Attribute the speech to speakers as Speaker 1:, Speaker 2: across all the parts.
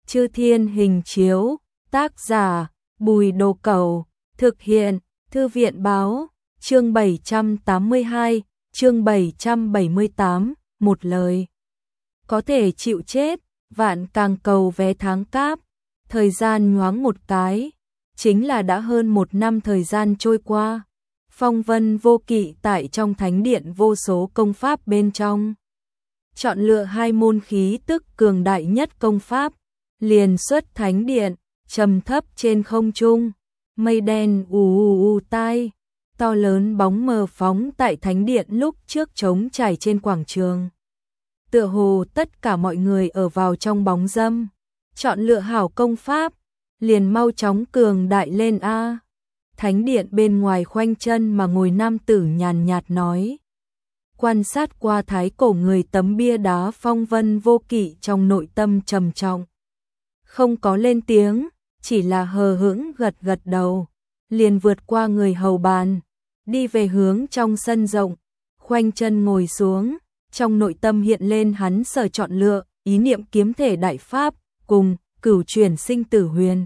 Speaker 1: Chư Thiên Hình Chiếu, tác giả Bùi Đồ Cẩu, thực hiện Thư viện Báo, chương 782, chương 778, một lời. Có thể chịu chết, vạn càng cầu vé tháng cáp. Thời gian nhoáng một cái, chính là đã hơn 1 năm thời gian trôi qua. Phong vân vô kỵ tại trong thánh điện vô số công pháp bên trong. Chọn lựa 2 môn khí tức cường đại nhất công pháp, liền xuất thánh điện, trầm thấp trên không trung, mây đen ù tai, to lớn bóng mờ phóng tại thánh điện lúc trước trống trải trên quảng trường. Tựa hồ tất cả mọi người ở vào trong bóng râm, chọn lựa hảo công pháp, liền mau chóng cường đại lên a. Thánh điện bên ngoài khoanh chân mà ngồi nam tử nhàn nhạt nói. Quan sát qua thái cổ người tấm bia đá phong vân vô kỵ trong nội tâm trầm trọng. Không có lên tiếng, chỉ là hờ hững gật gật đầu, liền vượt qua người hầu bàn, đi về hướng trong sân rộng, khoanh chân ngồi xuống, trong nội tâm hiện lên hắn sở chọn lựa, ý niệm kiếm thể đại pháp, cùng cửu chuyển sinh tử huyền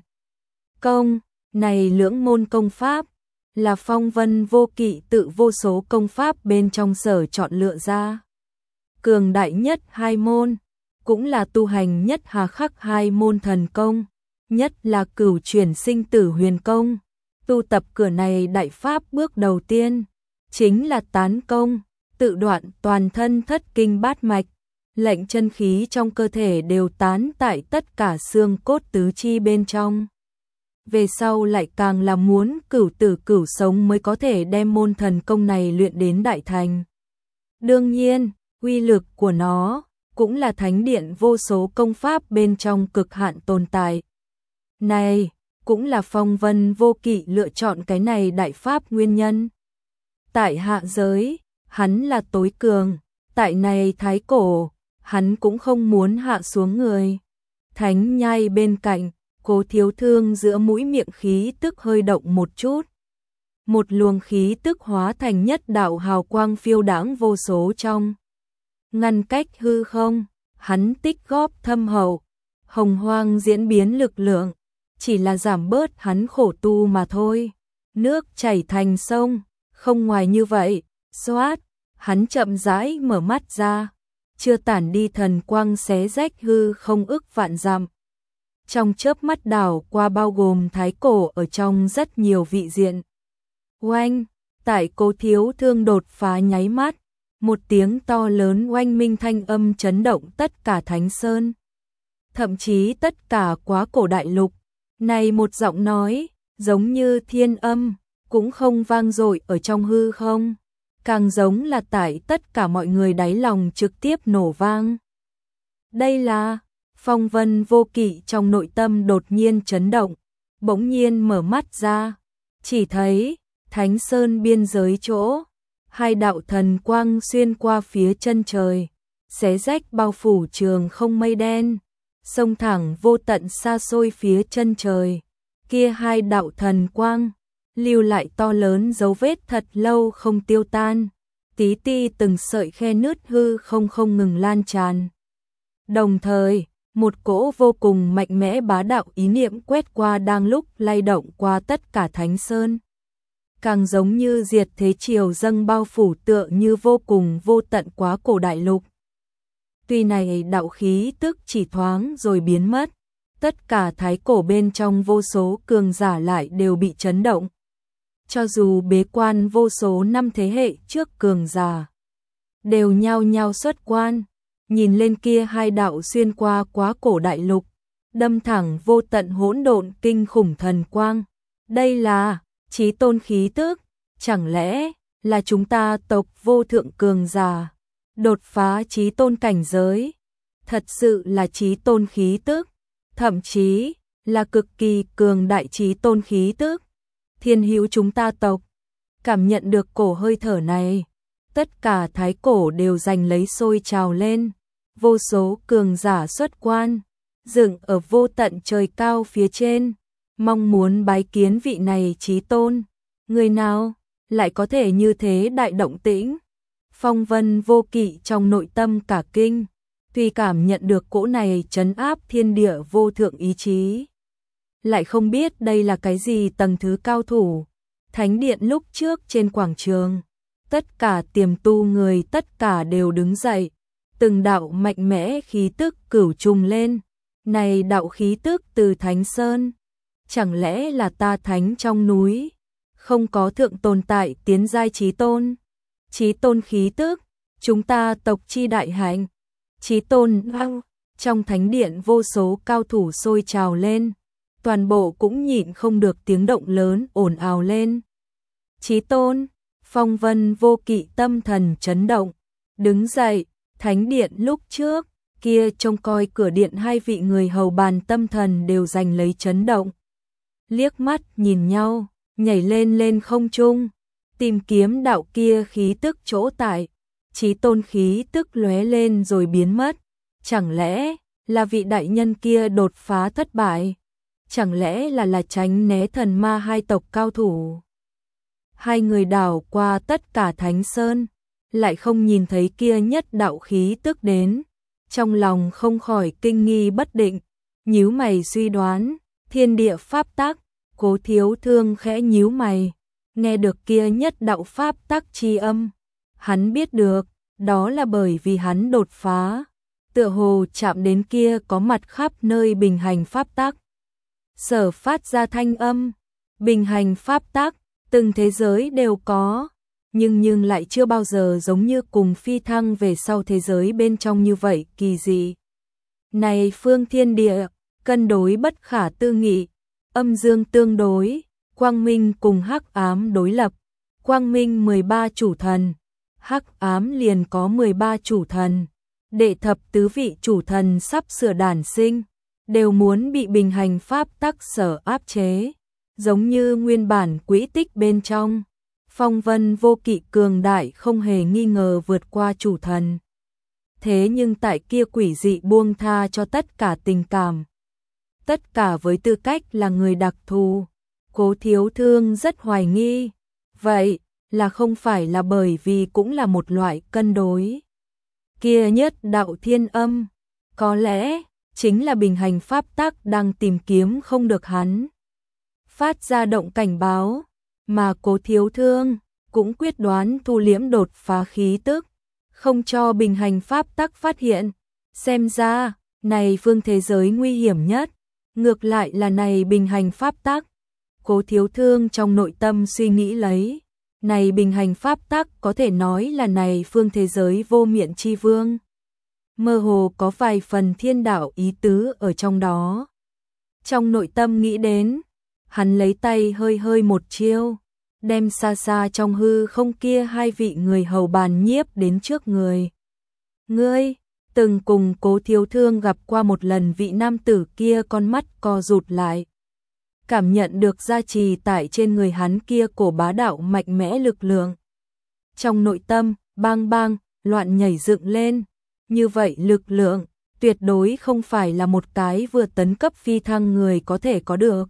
Speaker 1: công, này lưỡng môn công pháp, là phong vân vô kỵ tự vô số công pháp bên trong sở chọn lựa ra. Cường đại nhất 2 môn, cũng là tu hành nhất hà khắc 2 môn thần công, nhất là cửu chuyển sinh tử huyền công. Tu tập cửa này đại pháp bước đầu tiên, chính là tán công, tự đoạn toàn thân thất kinh bát mạch, lệnh chân khí trong cơ thể đều tán tại tất cả xương cốt tứ chi bên trong. Về sau lại càng là muốn cửu tử cửu sống mới có thể đem môn thần công này luyện đến đại thành. Đương nhiên, uy lực của nó cũng là thánh điện vô số công pháp bên trong cực hạn tồn tại. Này, cũng là phong vân vô kỵ lựa chọn cái này đại pháp nguyên nhân. Tại hạ giới, hắn là tối cường, tại này thái cổ, hắn cũng không muốn hạ xuống người. Thánh nhai bên cạnh, Cố Thiếu Thương giữa mũi miệng khí tức hơi động một chút. Một luồng khí tức hóa thành nhất đạo hào quang phiêu đãng vô số trong. Ngăn cách hư không, hắn tích góp thâm hậu, hồng hoang diễn biến lực lượng, chỉ là giảm bớt hắn khổ tu mà thôi. Nước chảy thành sông, không ngoài như vậy, xoát, hắn chậm rãi mở mắt ra, chưa tản đi thần quang xé rách hư không ức vạn dặm. Trong chớp mắt đảo qua bao gồm thái cổ ở trong rất nhiều vị diện. Oanh, tại Cố Thiếu Thương đột phá nháy mắt, một tiếng to lớn oanh minh thanh âm chấn động tất cả Thánh Sơn. Thậm chí tất cả quá cổ đại lục, này một giọng nói, giống như thiên âm, cũng không vang dội ở trong hư không, càng giống là tại tất cả mọi người đáy lòng trực tiếp nổ vang. Đây là phong vân vô kỵ trong nội tâm đột nhiên chấn động, bỗng nhiên mở mắt ra, chỉ thấy Thánh Sơn biên giới chỗ, 2 đạo thần quang xuyên qua phía chân trời, xé rách bao phủ trường không mây đen, xông thẳng vô tận xa xôi phía chân trời. Kia 2 đạo thần quang, lưu lại to lớn dấu vết thật lâu không tiêu tan, tí ti từng sợi khe nứt hư không ngừng lan tràn. Đồng thời, một cỗ vô cùng mạnh mẽ bá đạo ý niệm quét qua đang lúc lay động qua tất cả Thánh Sơn. Càng giống như diệt thế triều dâng bao phủ tựa như vô cùng vô tận quá cổ đại lục. Tuy này đạo khí tức chỉ thoáng rồi biến mất, tất cả thái cổ bên trong vô số cường giả lại đều bị chấn động. Cho dù bế quan vô số năm thế hệ trước cường giả, đều nhao nhao xuất quan, nhìn lên kia 2 đạo xuyên qua quá cổ đại lục, đâm thẳng vô tận hỗn độn kinh khủng thần quang. Đây là chí tôn khí tức, chẳng lẽ là chúng ta tộc vô thượng cường giả đột phá chí tôn cảnh giới? Thật sự là chí tôn khí tức, thậm chí là cực kỳ cường đại chí tôn khí tức. Thiên hữu chúng ta tộc, cảm nhận được cổ hơi thở này, tất cả thái cổ đều giành lấy sôi trào lên, vô số cường giả xuất quan, dựng ở vô tận trời cao phía trên, mong muốn bái kiến vị này chí tôn. Người nào lại có thể như thế đại động tĩnh? Phong vân vô kỵ trong nội tâm cả kinh, tuy cảm nhận được cỗ này trấn áp thiên địa vô thượng ý chí, lại không biết đây là cái gì tầng thứ cao thủ. Thánh điện lúc trước trên quảng trường, tất cả tiềm tu người tất cả đều đứng dậy, từng đạo mạnh mẽ khí tức cửu trùng lên. Này đạo khí tức từ Thánh Sơn, chẳng lẽ là ta thánh trong núi, không có thượng tồn tại tiến giai chí tôn. Chí tôn khí tức, chúng ta tộc chi đại hạnh. Chí tôn, trong thánh điện vô số cao thủ sôi trào lên, toàn bộ cũng nhịn không được tiếng động lớn ồn ào lên. Chí tôn, Phong Vân Vô Kỵ tâm thần chấn động, đứng dậy. Thánh điện lúc trước kia trông coi cửa điện hai vị người hầu bàn tâm thần đều giành lấy chấn động. Liếc mắt nhìn nhau, nhảy lên lên không trung, tìm kiếm đạo kia khí tức chỗ tại. Chí tôn khí tức lóe lên rồi biến mất. Chẳng lẽ là vị đại nhân kia đột phá thất bại? Chẳng lẽ là tránh né thần ma hai tộc cao thủ? Hai người đảo qua tất cả Thánh Sơn, lại không nhìn thấy kia nhất đạo khí tức đến. Trong lòng không khỏi kinh nghi bất định, nhíu mày suy đoán, thiên địa pháp tắc. Cố Thiếu Thương khẽ nhíu mày, nghe được kia nhất đạo pháp tắc chi âm. Hắn biết được, đó là bởi vì hắn đột phá, tựa hồ chạm đến kia có mặt khắp nơi bình hành pháp tắc. Sở phát ra thanh âm, bình hành pháp tắc, từng thế giới đều có, nhưng lại chưa bao giờ giống như cùng phi thăng về sau thế giới bên trong như vậy kỳ dị. Này phương thiên địa, cân đối bất khả tư nghị, âm dương tương đối, quang minh cùng hắc ám đối lập. Quang minh 13 chủ thần, hắc ám liền có 13 chủ thần. Đệ thập tứ vị chủ thần sắp sửa đản sinh, đều muốn bị bình hành pháp tắc sở áp chế, giống như nguyên bản quỹ tích bên trong. Phong Vân Vô Kỵ cường đại không hề nghi ngờ vượt qua chủ thần. Thế nhưng tại kia quỷ dị buông tha cho tất cả tình cảm, tất cả với tư cách là người đặc thù. Cố Thiếu Thương rất hoài nghi, vậy là không phải là bởi vì cũng là một loại cân đối. Kia nhất đạo thiên âm, có lẽ chính là bình hành pháp tắc đang tìm kiếm không được hắn. Phát ra động cảnh báo, mà Cố Thiếu Thương cũng quyết đoán thu liễm đột phá khí tức, không cho bình hành pháp tắc phát hiện. Xem ra, này phương thế giới nguy hiểm nhất, ngược lại là này bình hành pháp tắc. Cố Thiếu Thương trong nội tâm suy nghĩ lấy, này bình hành pháp tắc có thể nói là này phương thế giới vô miện chi vương. Mơ hồ có vài phần thiên đạo ý tứ ở trong đó. Trong nội tâm nghĩ đến, hắn lấy tay hơi hơi một chiêu, đem xa xa trong hư không kia hai vị người hầu bàn nhiếp đến trước người. Ngươi, từng cùng Cố Thiếu Thương gặp qua một lần vị nam tử kia con mắt co rụt lại. Cảm nhận được gia trì tại trên người hắn kia cổ bá đạo mạnh mẽ lực lượng. Trong nội tâm, bang bang, loạn nhảy dựng lên. Như vậy lực lượng, tuyệt đối không phải là một cái vừa tấn cấp phi thăng người có thể có được.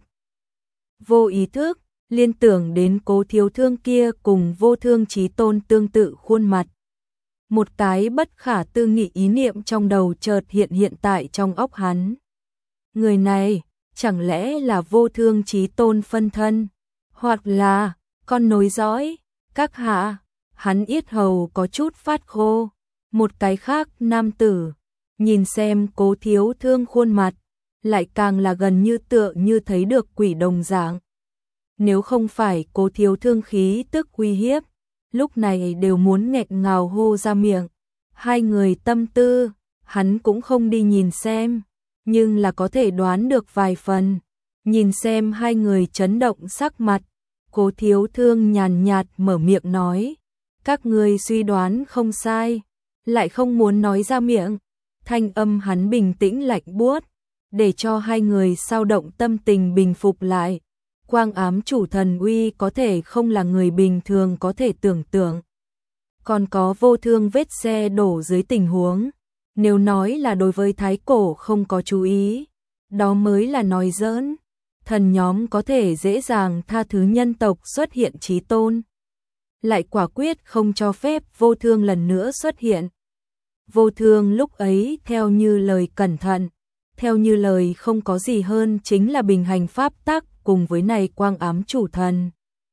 Speaker 1: Vô ý thức, liên tưởng đến Cố Thiếu Thương kia cùng Vô Thương Chí Tôn tương tự khuôn mặt. Một cái bất khả tư nghị ý niệm trong đầu chợt hiện tại trong óc hắn. Người này, chẳng lẽ là Vô Thương Chí Tôn phân thân, hoặc là con nối dõi? Các hạ, hắn yết hầu có chút phát khô. Một cái khác nam tử, nhìn xem Cố Thiếu Thương khuôn mặt, lại càng là gần như tựa như thấy được quỷ đồng dạng. Nếu không phải Cố Thiếu Thương khí tức uy hiếp, lúc này đều muốn nghẹn ngào hô ra miệng. Hai người tâm tư, hắn cũng không đi nhìn xem, nhưng là có thể đoán được vài phần. Nhìn xem hai người chấn động sắc mặt, Cố Thiếu Thương nhàn nhạt mở miệng nói, các ngươi suy đoán không sai, lại không muốn nói ra miệng. Thanh âm hắn bình tĩnh lạnh buốt, để cho hai người sao động tâm tình bình phục lại. Quang ám chủ thần uy có thể không là người bình thường có thể tưởng tượng. Còn có vô thương vết xe đổ dưới tình huống. Nếu nói là đối với thái cổ không có chú ý, đó mới là nói giỡn. Thần nhóm có thể dễ dàng tha thứ nhân tộc xuất hiện chí tôn, lại quả quyết không cho phép vô thương lần nữa xuất hiện. Vô Thương lúc ấy theo như lời cẩn thận, theo như lời không có gì hơn chính là bình hành pháp tắc cùng với này quang ám chủ thần.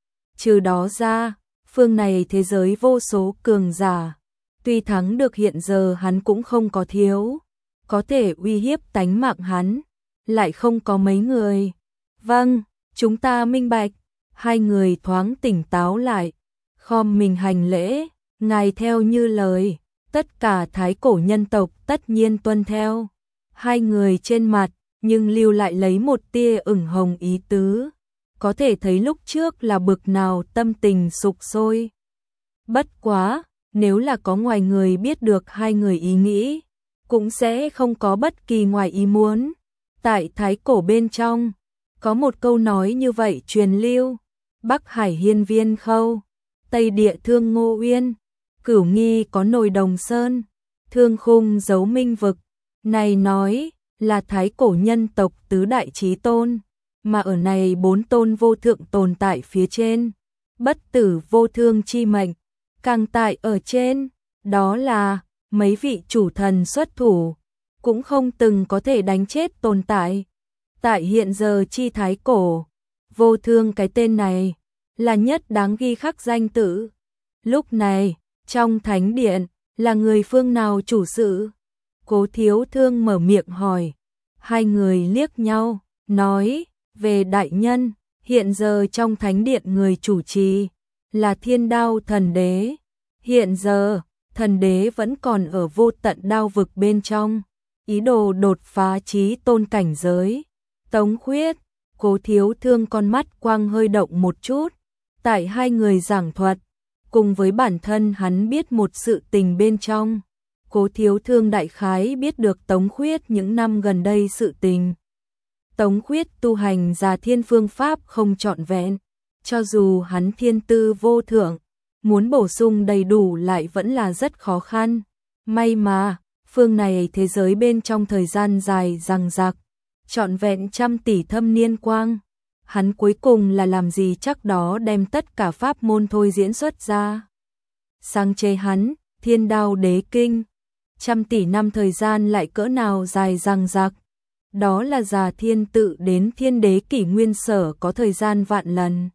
Speaker 1: Trừ đó ra, phương này thế giới vô số cường giả, tuy thắng được hiện giờ hắn cũng không có thiếu, có thể uy hiếp tánh mạng hắn, lại không có mấy người. Vâng, chúng ta minh bạch. Hai người thoáng tỉnh táo lại, khom mình hành lễ, ngài theo như lời, tất cả thái cổ nhân tộc tất nhiên tuân theo. Hai người trên mặt, nhưng lưu lại lấy một tia ửng hồng ý tứ, có thể thấy lúc trước là bực nào tâm tình sục sôi. Bất quá, nếu là có ngoài người biết được hai người ý nghĩ, cũng sẽ không có bất kỳ ngoài ý muốn. Tại thái cổ bên trong, có một câu nói như vậy truyền lưu: Bắc Hải hiên viên khâu, Tây địa thương Ngô Uyên, Cửu nghi có nồi Đồng Sơn, Thương khung giấu Minh vực. Này nói là thái cổ nhân tộc tứ đại chí tôn, mà ở này bốn tôn vô thượng tồn tại phía trên, bất tử vô thương chi mệnh, càng tại ở trên, đó là mấy vị chủ thần xuất thủ, cũng không từng có thể đánh chết tồn tại. Tại hiện giờ chi thái cổ, vô thương cái tên này là nhất đáng ghi khắc danh tự. Lúc này, trong thánh điện, là người phương nào chủ sự? Cố Thiếu Thương mở miệng hỏi. Hai người liếc nhau, nói, về đại nhân, hiện giờ trong thánh điện người chủ trì là Thiên Đao thần đế. Hiện giờ, thần đế vẫn còn ở vô tận đao vực bên trong, ý đồ đột phá chí tôn cảnh giới. Tống Khuyết, Cố Thiếu Thương con mắt quang hơi động một chút, tại hai người giảng thuật, cùng với bản thân hắn biết một sự tình bên trong. Cố Thiếu Thương đại khái biết được Tống Khuyết những năm gần đây sự tình. Tống Khuyết tu hành Già Thiên phương pháp không trọn vẹn, cho dù hắn thiên tư vô thượng, muốn bổ sung đầy đủ lại vẫn là rất khó khăn. May mà, phương này thế giới bên trong thời gian dài dằng dặc, trọn vẹn 100 tỷ thâm niên quang. Hắn cuối cùng là làm gì chắc đó đem tất cả pháp môn thôi diễn xuất ra. Sáng chế hắn, Thiên Đao Đế Kinh, 100 tỷ năm thời gian lại cỡ nào dài dằng dặc. Đó là Già Thiên tự đến Thiên Đế kỷ nguyên sở có thời gian vạn lần.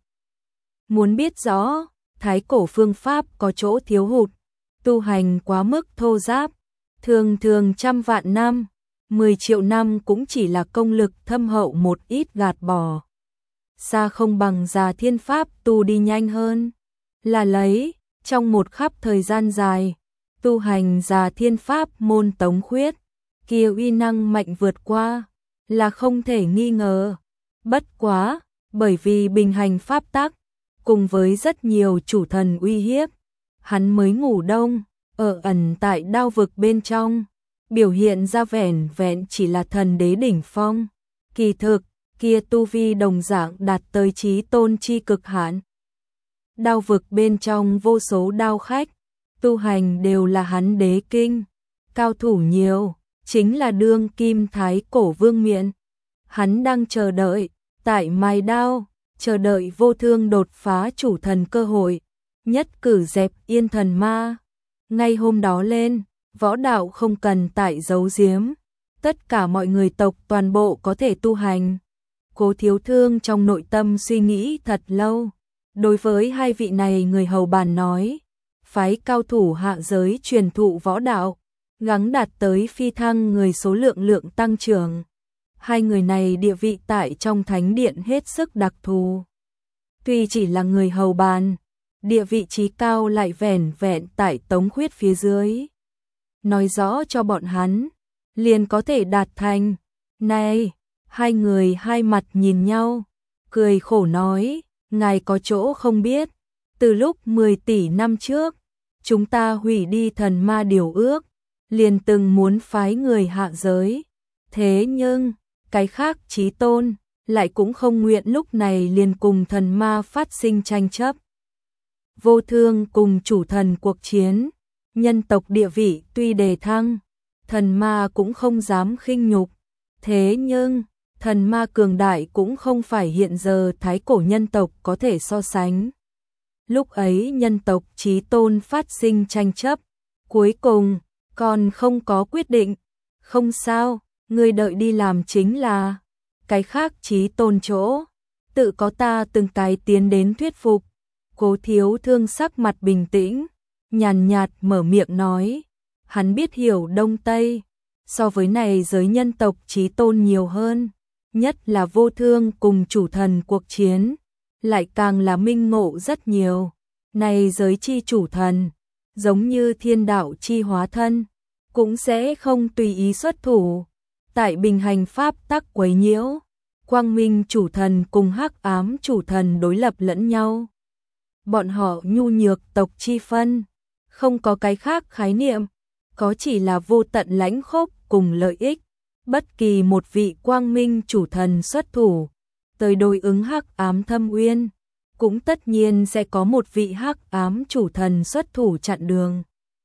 Speaker 1: Muốn biết rõ, thái cổ phương pháp có chỗ thiếu hụt, tu hành quá mức thô giáp, thường thường 100 vạn năm, 10 triệu năm cũng chỉ là công lực thâm hậu một ít gạt bỏ. Xa không bằng Già Thiên pháp tu đi nhanh hơn, là lấy, trong một khắp thời gian dài, tu hành Già Thiên pháp môn Tống Khuyết, kia uy năng mạnh vượt qua, là không thể nghi ngờ. Bất quá, bởi vì bình hành pháp tắc, cùng với rất nhiều chủ thần uy hiếp, hắn mới ngủ đông, ở ẩn tại đao vực bên trong, biểu hiện ra vẻn vẹn chỉ là thần đế đỉnh phong. Kỳ thực, kia tu vi đồng dạng đạt tới chí tôn chi cực hạn. Đao vực bên trong vô số đao khách, tu hành đều là hắn đế kinh, cao thủ nhiều, chính là đương kim thái cổ vương miện. Hắn đang chờ đợi, tại mài đao, chờ đợi vô thương đột phá chủ thần cơ hội, nhất cử dẹp yên thần ma. Ngay hôm đó lên, võ đạo không cần tại giấu giếm, tất cả mọi người tộc toàn bộ có thể tu hành. Cố Thiếu Thương trong nội tâm suy nghĩ thật lâu, đối với hai vị này người hầu bàn nói, phái cao thủ hạ giới truyền thụ võ đạo, gắng đạt tới phi thăng người số lượng tăng trưởng. Hai người này địa vị tại trong thánh điện hết sức đặc thù. Tuy chỉ là người hầu bàn, địa vị trí cao lại vẻn vẹn tại Tống Khuyết phía dưới. Nói rõ cho bọn hắn, liền có thể đạt thành. Này, hai người hai mặt nhìn nhau, cười khổ nói, ngài có chỗ không biết, từ lúc 10 tỷ năm trước, chúng ta hủy đi thần ma điều ước, liền từng muốn phái người hạ giới. Thế nhưng, cái khác chí tôn, lại cũng không nguyện lúc này liền cùng thần ma phát sinh tranh chấp. Vô thương cùng chủ thần cuộc chiến, nhân tộc địa vị tuy đề thăng, thần ma cũng không dám khinh nhục. Thế nhưng, thần ma cường đại cũng không phải hiện giờ thái cổ nhân tộc có thể so sánh. Lúc ấy nhân tộc chí tôn phát sinh tranh chấp, cuối cùng, còn không có quyết định. Không sao, ngươi đợi đi làm chính là. Cái khác chí tôn chỗ, tự có ta từng cái tiến đến thuyết phục. Cố Thiếu Thương sắc mặt bình tĩnh, nhàn nhạt mở miệng nói. Hắn biết hiểu Đông Tây, so với này giới nhân tộc chí tôn nhiều hơn, nhất là Vô Thương cùng chủ thần cuộc chiến, lại càng là minh ngộ rất nhiều. Này giới chi chủ thần, giống như thiên đạo chi hóa thân, cũng sẽ không tùy ý xuất thủ. Tại bình hành pháp tắc quấy nhiễu, quang minh chủ thần cùng hắc ám chủ thần đối lập lẫn nhau. Bọn họ nhu nhược tộc chi phân, không có cái khác khái niệm, có chỉ là vô tận lãnh khốc cùng lợi ích. Bất kỳ một vị quang minh chủ thần xuất thủ, tới đối ứng hắc ám thâm uyên, cũng tất nhiên sẽ có một vị hắc ám chủ thần xuất thủ chặn đường.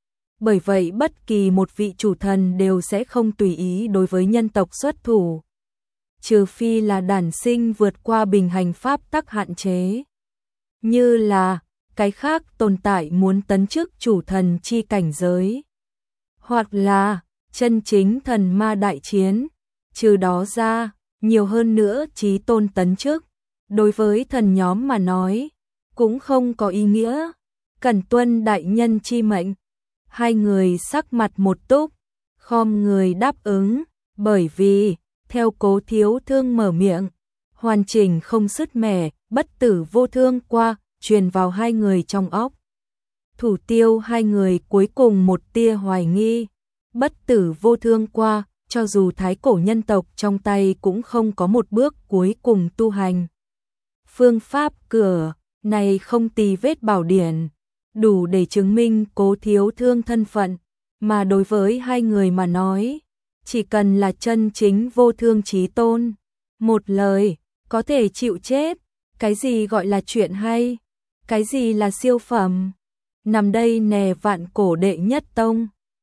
Speaker 1: Bởi vậy bất kỳ một vị chủ thần đều sẽ không tùy ý đối với nhân tộc xuất thủ, trừ phi là đản sinh vượt qua bình hành pháp tắc hạn chế. Như là, cái khác tồn tại muốn tấn chức chủ thần chi cảnh giới. Hoặc là, chân chính thần ma đại chiến. Trừ đó ra, nhiều hơn nữa chí tôn tấn chức. Đối với thần nhóm mà nói, cũng không có ý nghĩa. Cần tuân đại nhân chi mệnh. Hai người sắc mặt một túc, khom người đáp ứng. Bởi vì, theo Cố Thiếu Thương mở miệng, hoàn chỉnh không sứt mẻ, bất tử vô thương qua, truyền vào hai người trong óc. Thủ tiêu hai người cuối cùng một tia hoài nghi. Bất tử vô thương qua, cho dù thái cổ nhân tộc trong tay cũng không có một bước cuối cùng tu hành. Phương pháp cửa này không tì vết bảo điển, đủ để chứng minh Cố Thiếu Thương thân phận, mà đối với hai người mà nói, chỉ cần là chân chính vô thương chí tôn, một lời, có thể chịu chết. Cái gì gọi là chuyện hay? Cái gì là siêu phẩm? Nằm đây nè vạn cổ đệ nhất tông.